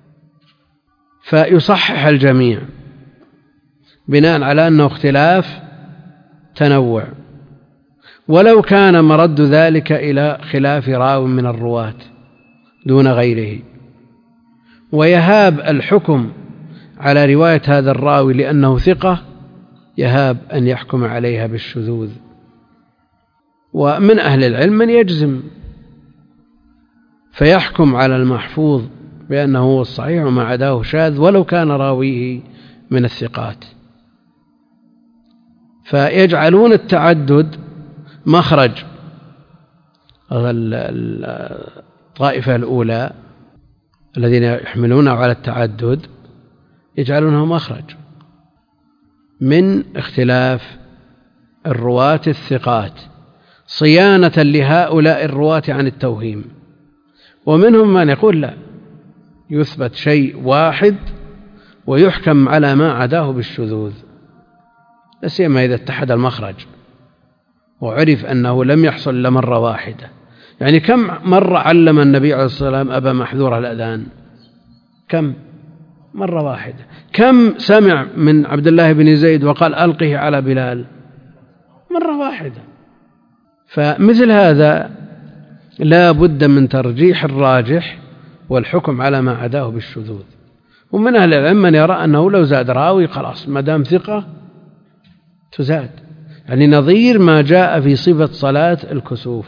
فيصحح الجميع بناء على أنه اختلاف تنوع، ولو كان مرد ذلك إلى خلاف راو من الرواة دون غيره، ويهاب الحكم على رواية هذا الراوي لأنه ثقة، يهاب أن يحكم عليها بالشذوذ. ومن أهل العلم من يجزم فيحكم على المحفوظ بأنه هو الصحيح وما عداه شاذ ولو كان راويه من الثقات، فيجعلون التعدد مخرج. الطائفة الأولى الذين يحملونه على التعدد يجعلونه مخرج من اختلاف الرواة الثقات صيانة لهؤلاء الرواة عن التوهيم. ومنهم من يقول لا، يثبت شيء واحد ويحكم على ما عداه بالشذوذ، لا سيما إذا اتحد المخرج وعرف أنه لم يحصل إلا مرة واحدة. يعني كم مرة علم النبي عليه الصلاة والسلام أبا محذور الأذان؟ كم؟ مرة واحدة. كم سمع من عبد الله بن زيد وقال ألقه على بلال؟ مرة واحدة. فمثل هذا لا بد من ترجيح الراجح والحكم على ما عداه بالشذوذ. ومن أهل العلم من يرى أنه لو زاد راوي خلاص ما دام ثقة تزاد، يعني نظير ما جاء في صفة صلاة الكسوف.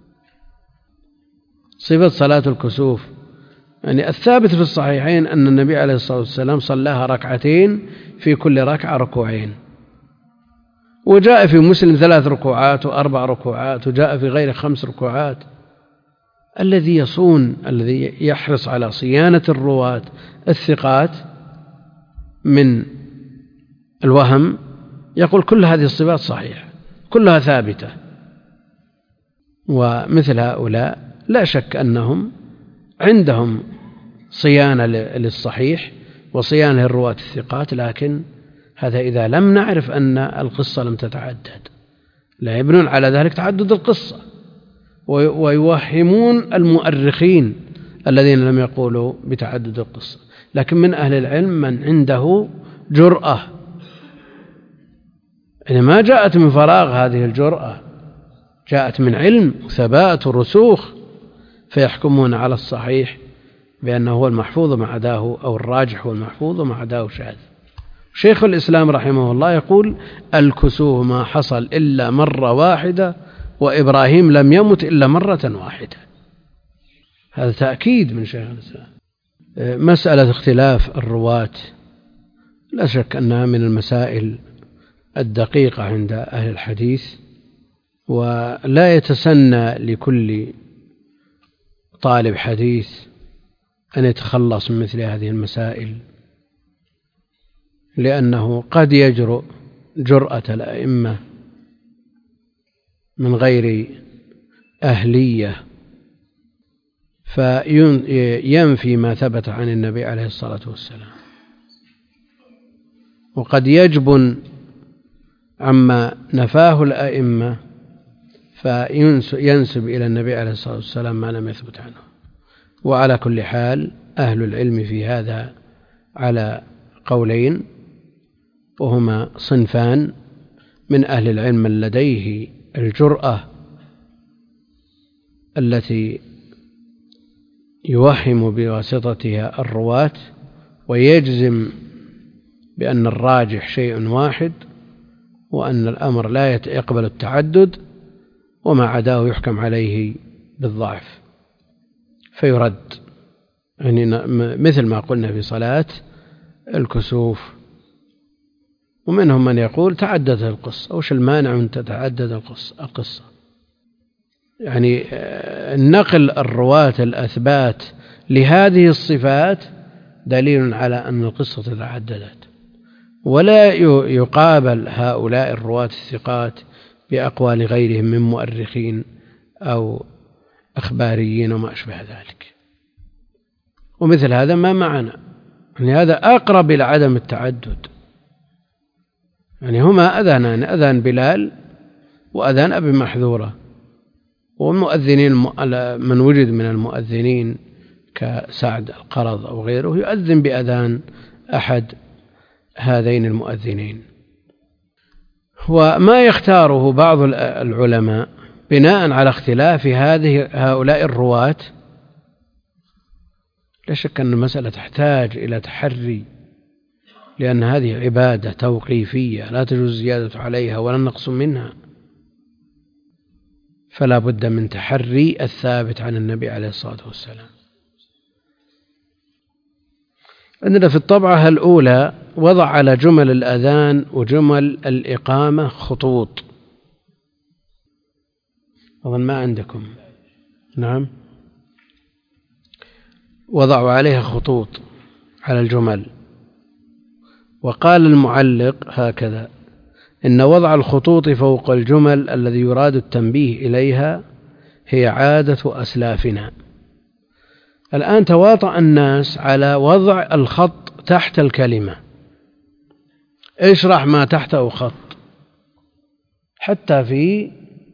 صفة صلاة الكسوف يعني الثابت في الصحيحين أن النبي عليه الصلاة والسلام صلاها ركعتين في كل ركعة ركوعين، وجاء في مسلم ثلاث ركوعات وأربع ركوعات، وجاء في غير خمس ركوعات. الذي يصون الذي يحرص على صيانة الرواة الثقات من الوهم يقول كل هذه الصفات صحيحة كلها ثابتة. ومثل هؤلاء لا شك أنهم عندهم صيانة للصحيح وصيانة للرواة الثقات، لكن هذا إذا لم نعرف أن القصة لم تتعدد، لا يبنون على ذلك تعدد القصة ويوهمون المؤرخين الذين لم يقولوا بتعدد القصة. لكن من أهل العلم من عنده جرأة، يعني ما جاءت من فراغ هذه الجرأة، جاءت من علم وثبات ورسوخ، فيحكمون على الصحيح بأنه هو المحفوظ وما عداه، أو الراجح هو المحفوظ وما عداه شاذ. شيخ الإسلام رحمه الله يقول الكسوف ما حصل إلا مرة واحدة، وإبراهيم لم يمت إلا مرة واحدة. هذا تأكيد من شيخ الإسلام. مسألة اختلاف الرواة لا شك أنها من المسائل الدقيقة عند أهل الحديث، ولا يتسنى لكل طالب حديث أن يتخلص من مثل هذه المسائل، لأنه قد يجرؤ جرأة الأئمة من غير أهلية فينفي ما ثبت عن النبي عليه الصلاة والسلام، وقد يجبن عما نفاه الأئمة فينسب إلى النبي عليه الصلاة والسلام ما لم يثبت عنه. وعلى كل حال أهل العلم في هذا على قولين، وهما صنفان: من أهل العلم من لديه الجرأة التي يوهم بواسطتها الرواة ويجزم بأن الراجح شيء واحد وأن الأمر لا يقبل التعدد، وما عداه يحكم عليه بالضعف. فيرد، يعني مثل ما قلنا في صلاة الكسوف. ومنهم من يقول تعددت القصة، وش المانع من تتعدد القصة؟ يعني نقل الرواة الأثبات لهذه الصفات دليل على أن القصة تعددت، ولا يقابل هؤلاء الرواة الثقات بأقوال غيرهم من مؤرخين أو أخباريين وما أشبه ذلك. ومثل هذا ما معنا، يعني هذا أقرب إلى عدم التعدد. يعني هما أذانان، أذان بلال وأذان أبي محذورة، والمؤذنين من وجد من المؤذنين كسعد القرض أو غيره يؤذن بأذان أحد هذين المؤذنين. وما يختاره بعض العلماء بناء على اختلاف هذه هؤلاء الرواة، لا شك أن المسألة تحتاج إلى تحري، لأن هذه عبادة توقيفية لا تجوز زيادة عليها ولا نقص منها، فلا بد من تحري الثابت عن النبي عليه الصلاة والسلام. عندنا في الطبعة الأولى وضع على جمل الأذان وجمل الإقامة خطوط، أظن ما عندكم. نعم، وضعوا عليها خطوط على الجمل. وقال المعلق هكذا: إن وضع الخطوط فوق الجمل الذي يراد التنبيه إليها هي عادة أسلافنا. الآن تواطأ الناس على وضع الخط تحت الكلمة. اشرح ما تحته خط، حتى في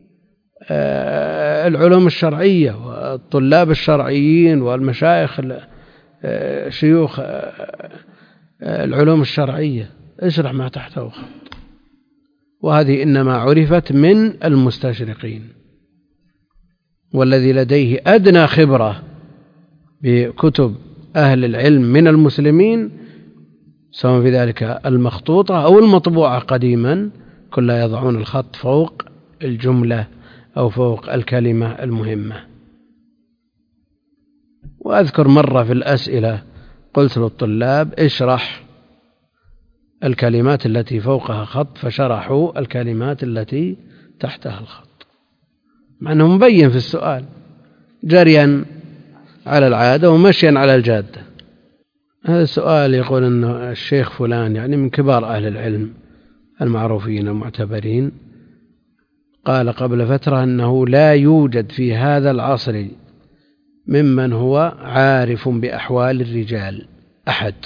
العلوم الشرعية والطلاب الشرعيين والمشايخ شيوخ العلوم الشرعية، اشرح ما تحته خط. وهذه إنما عرفت من المستشرقين، والذي لديه أدنى خبرة بكتب أهل العلم من المسلمين سواء في ذلك المخطوطة أو المطبوعة قديما كلها يضعون الخط فوق الجملة أو فوق الكلمة المهمة. وأذكر مرة في الأسئلة قلت للطلاب اشرح الكلمات التي فوقها خط، فشرحوا الكلمات التي تحتها الخط، مع أنه مبين في السؤال جريا على العادة ومشيا على الجادة. هذا السؤال يقول أن الشيخ فلان، يعني من كبار أهل العلم المعروفين المعتبرين، قال قبل فترة أنه لا يوجد في هذا العصر ممن هو عارف بأحوال الرجال أحد،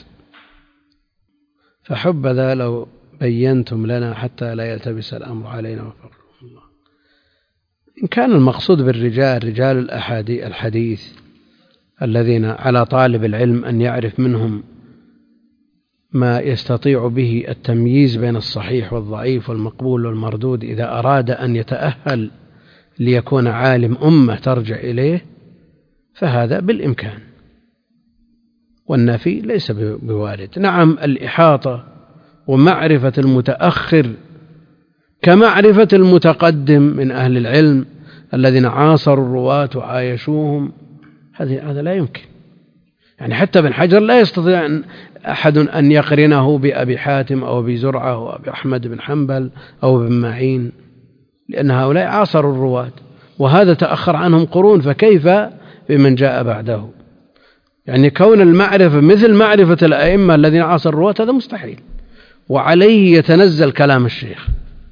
فحبذا لو بينتم لنا حتى لا يلتبس الأمر علينا وفقكم الله. إن كان المقصود بالرجال رجال الحديث الذين على طالب العلم أن يعرف منهم ما يستطيع به التمييز بين الصحيح والضعيف والمقبول والمردود إذا أراد أن يتأهل ليكون عالم أمة ترجع إليه، فهذا بالإمكان، والنفي ليس بوارد. نعم، الإحاطة ومعرفة المتأخر كمعرفة المتقدم من أهل العلم الذين عاصروا الرواة وعايشوهم، هذا لا يمكن. يعني حتى ابن حجر لا يستطيع أحد أن يقرنه بأبي حاتم أو أبي زرعة أو أبي أحمد بن حنبل أو ابن معين، لأن هؤلاء عاصروا الرواة وهذا تأخر عنهم قرون، فكيف بمن جاء بعده؟ يعني كون المعرفة مثل معرفة الأئمة الذين عاصروا الرواة هذا مستحيل، وعليه يتنزل كلام الشيخ،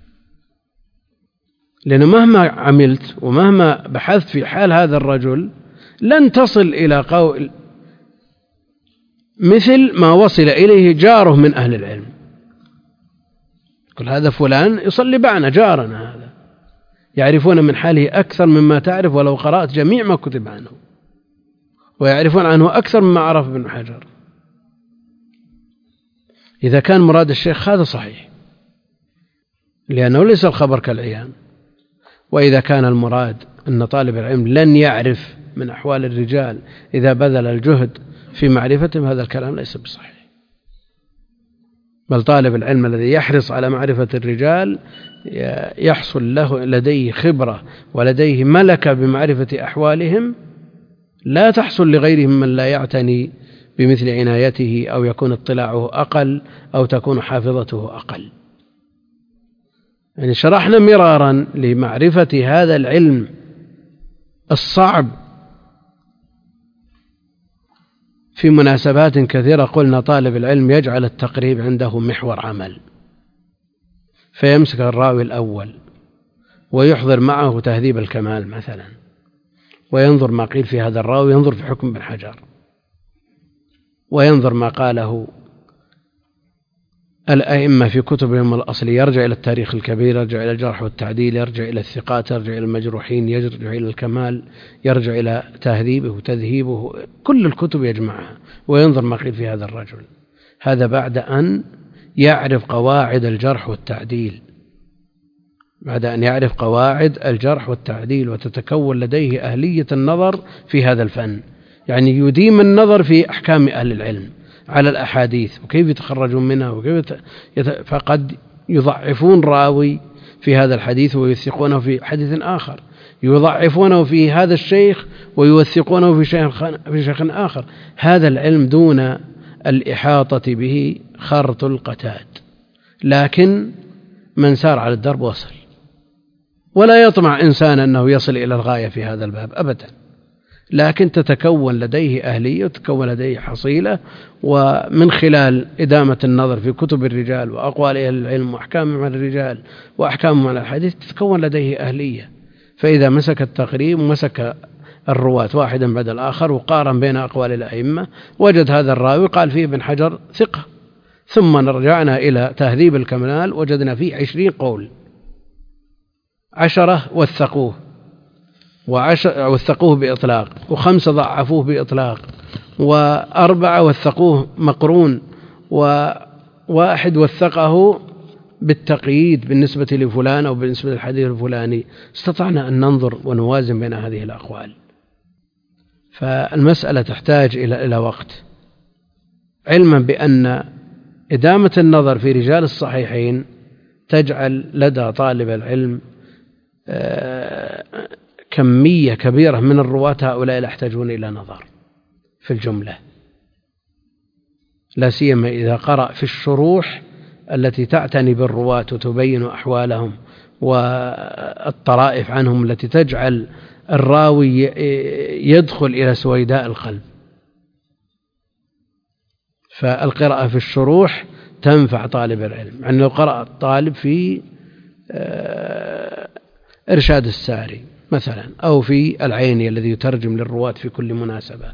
لأنه مهما عملت ومهما بحثت في حال هذا الرجل لن تصل إلى قول مثل ما وصل إليه جاره من أهل العلم. كل هذا فلان يصلي معنا، جارنا هذا، يعرفون من حاله أكثر مما تعرف ولو قرأت جميع ما كتب عنه، ويعرفون عنه أكثر مما عرف ابن حجر. إذا كان مراد الشيخ هذا صحيح، لأنه ليس الخبر كالعيان. وإذا كان المراد أن طالب العلم لن يعرف من أحوال الرجال إذا بذل الجهد في معرفتهم، هذا الكلام ليس بصحيح. بل طالب العلم الذي يحرص على معرفة الرجال يحصل له لديه خبرة ولديه ملكة بمعرفة أحوالهم لا تحصل لغيره من لا يعتني بمثل عنايته، أو يكون اطلاعه أقل، أو تكون حافظته أقل. يعني شرحنا مرارا لمعرفة هذا العلم الصعب في مناسبات كثيرة. قلنا طالب العلم يجعل التقريب عنده محور عمل، فيمسك الراوي الأول ويحضر معه تهذيب الكمال مثلا، وينظر ما قيل في هذا الراوي، ينظر في حكم ابن حجر، وينظر ما قاله الأئمة في كتبهم الأصلية، يرجع إلى التاريخ الكبير، يرجع إلى الجرح والتعديل، يرجع إلى الثقات، يرجع إلى المجروحين، يرجع إلى الكمال، يرجع إلى تهذيبه وتذهيبه، كل الكتب يجمعها وينظر ما قيل في هذا الرجل. هذا بعد أن يعرف قواعد الجرح والتعديل، بعد أن يعرف قواعد الجرح والتعديل وتتكون لديه أهلية النظر في هذا الفن، يعني يديم النظر في أحكام أهل العلم على الأحاديث وكيف يتخرجون منها، وكيف يت... فقد يضعفون راوي في هذا الحديث ويوثقونه في حديث آخر، يضعفونه في هذا الشيخ ويوثقونه في شيخ في شيخ آخر. هذا العلم دون الإحاطة به خرط القتاد، لكن من سار على الدرب وصل، ولا يطمع إنسان أنه يصل إلى الغاية في هذا الباب أبدا، لكن تتكون لديه أهلية وتتكون لديه حصيلة، ومن خلال إدامة النظر في كتب الرجال وأقوال أهل العلم وأحكامهم على الرجال وأحكامهم على الحديث تتكون لديه أهلية. فإذا مسك التقريب ومسك الرواة واحدا بعد الآخر وقارن بين أقوال الأئمة، وجد هذا الراوي قال فيه ابن حجر ثقة، ثم رجعنا إلى تهذيب الكمال وجدنا فيه عشرين قول، عشرة وثقوه وعشر وثقوه بإطلاق، وخمسة ضعفوه بإطلاق، وأربعة وثقوه مقرون، وواحد وثقه بالتقييد بالنسبة لفلان أو بالنسبة للحديث الفلاني. استطعنا أن ننظر ونوازن بين هذه الأقوال. فالمسألة تحتاج إلى إلى وقت، علما بأن إدامة النظر في رجال الصحيحين تجعل لدى طالب العلم كمية كبيرة من الرواة هؤلاء لا يحتاجون إلى نظر في الجملة، لا سيما إذا قرأ في الشروح التي تعتني بالرواة وتبين أحوالهم والطرائف عنهم التي تجعل الراوي يدخل إلى سويداء القلب. فالقراءة في الشروح تنفع طالب العلم، يعني لو قرأ الطالب في إرشاد الساري مثلا، أو في العيني الذي يترجم للرواة في كل مناسبة،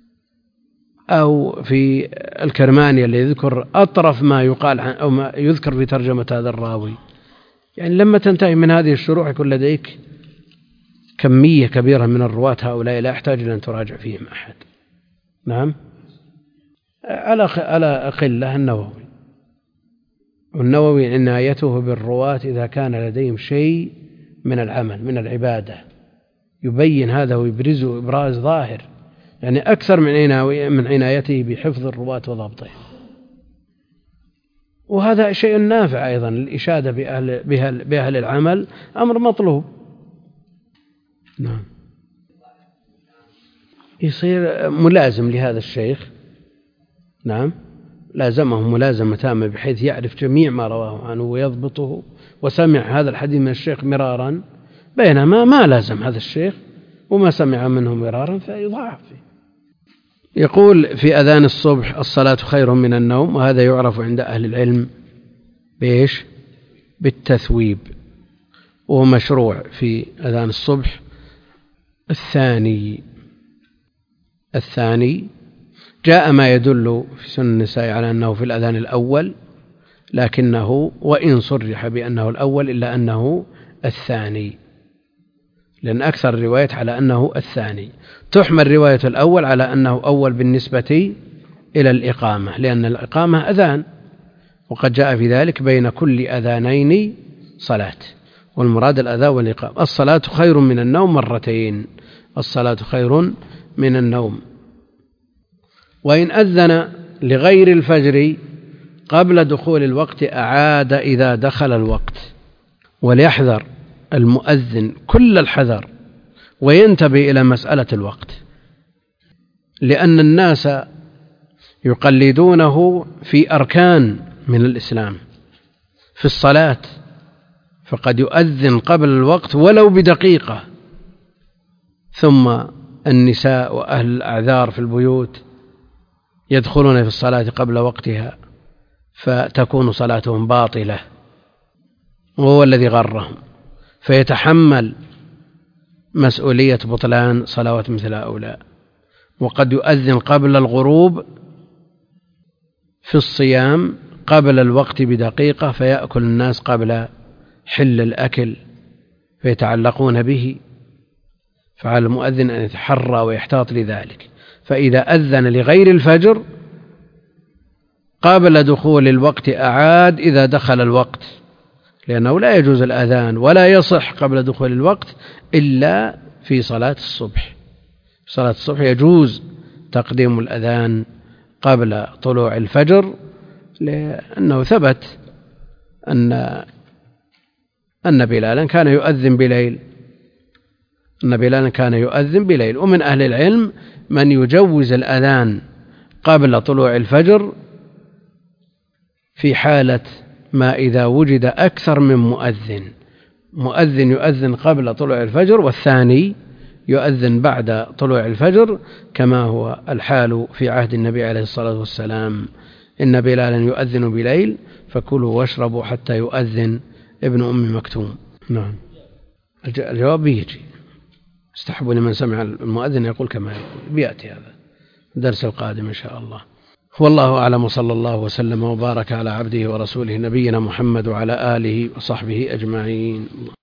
أو في الكرماني الذي يذكر أطرف ما يقال عن أو ما يذكر في ترجمة هذا الراوي، يعني لما تنتهي من هذه الشروح يكون لديك كمية كبيرة من الرواة هؤلاء لا يحتاج إلى أن تراجع فيهم أحد. نعم، على على قلة النووي، والنووي عنايته بالرواة إذا كان لديهم شيء من العمل من العبادة يبين هذا ويبرزه إبراز ظاهر، يعني أكثر من عنايته بحفظ الرواة وضبطهم. وهذا شيء نافع أيضا، الإشادة بأهل, بأهل, بأهل العمل أمر مطلوب. نعم، يصير ملازم لهذا الشيخ. نعم، لازمه ملازمة تامة بحيث يعرف جميع ما رواه عنه ويضبطه، وسمع هذا الحديث من الشيخ مرارا، بينما ما لازم هذا الشيخ وما سمع منه مرارا فيضاعف فيه. يقول في أذان الصبح الصلاة خير من النوم، وهذا يعرف عند أهل العلم بإيش؟ بالتثويب، وهو مشروع في أذان الصبح الثاني. الثاني جاء ما يدل في سنن النساء على أنه في الأذان الأول، لكنه وإن صرح بأنه الأول إلا أنه الثاني، لأن أكثر الروايات على أنه الثاني. تحمل رواية الأول على أنه أول بالنسبة إلى الإقامة، لأن الإقامة أذان، وقد جاء في ذلك بين كل أذانين صلاة، والمراد الأذان والإقامة. الصلاة خير من النوم مرتين، الصلاة خير من النوم. وإن أذن لغير الفجر قبل دخول الوقت أعاد إذا دخل الوقت. وليحذر المؤذن كل الحذر وينتبه إلى مسألة الوقت، لأن الناس يقلدونه في أركان من الإسلام. في الصلاة فقد يؤذن قبل الوقت ولو بدقيقة، ثم النساء وأهل الأعذار في البيوت يدخلون في الصلاة قبل وقتها فتكون صلاتهم باطلة، وهو الذي غرهم، فيتحمل مسؤولية بطلان صلوات مثل هؤلاء. وقد يؤذن قبل الغروب في الصيام قبل الوقت بدقيقة فيأكل الناس قبل حل الأكل فيتعلقون به، فعلى المؤذن أن يتحرى ويحتاط لذلك. فإذا أذن لغير الفجر قبل دخول الوقت أعاد إذا دخل الوقت، لأنه لا يجوز الأذان ولا يصح قبل دخول الوقت إلا في صلاة الصبح. في صلاة الصبح يجوز تقديم الأذان قبل طلوع الفجر، لأنه ثبت أن أن بلالا كان يؤذن بليل أن بلالا كان يؤذن بليل. ومن أهل العلم من يجوز الأذان قبل طلوع الفجر في حالة ما إذا وجد أكثر من مؤذن، مؤذن يؤذن قبل طلوع الفجر والثاني يؤذن بعد طلوع الفجر، كما هو الحال في عهد النبي عليه الصلاة والسلام: إن بلالا يؤذن بليل فكلوا واشربوا حتى يؤذن ابن أم مكتوم. نعم، الجواب يجي، استحب لمن سمع المؤذن يقول كما يقول، بيأتي هذا الدرس القادم إن شاء الله. والله أعلم، وصلى الله وسلم وبارك على عبده ورسوله نبينا محمد وعلى آله وصحبه أجمعين.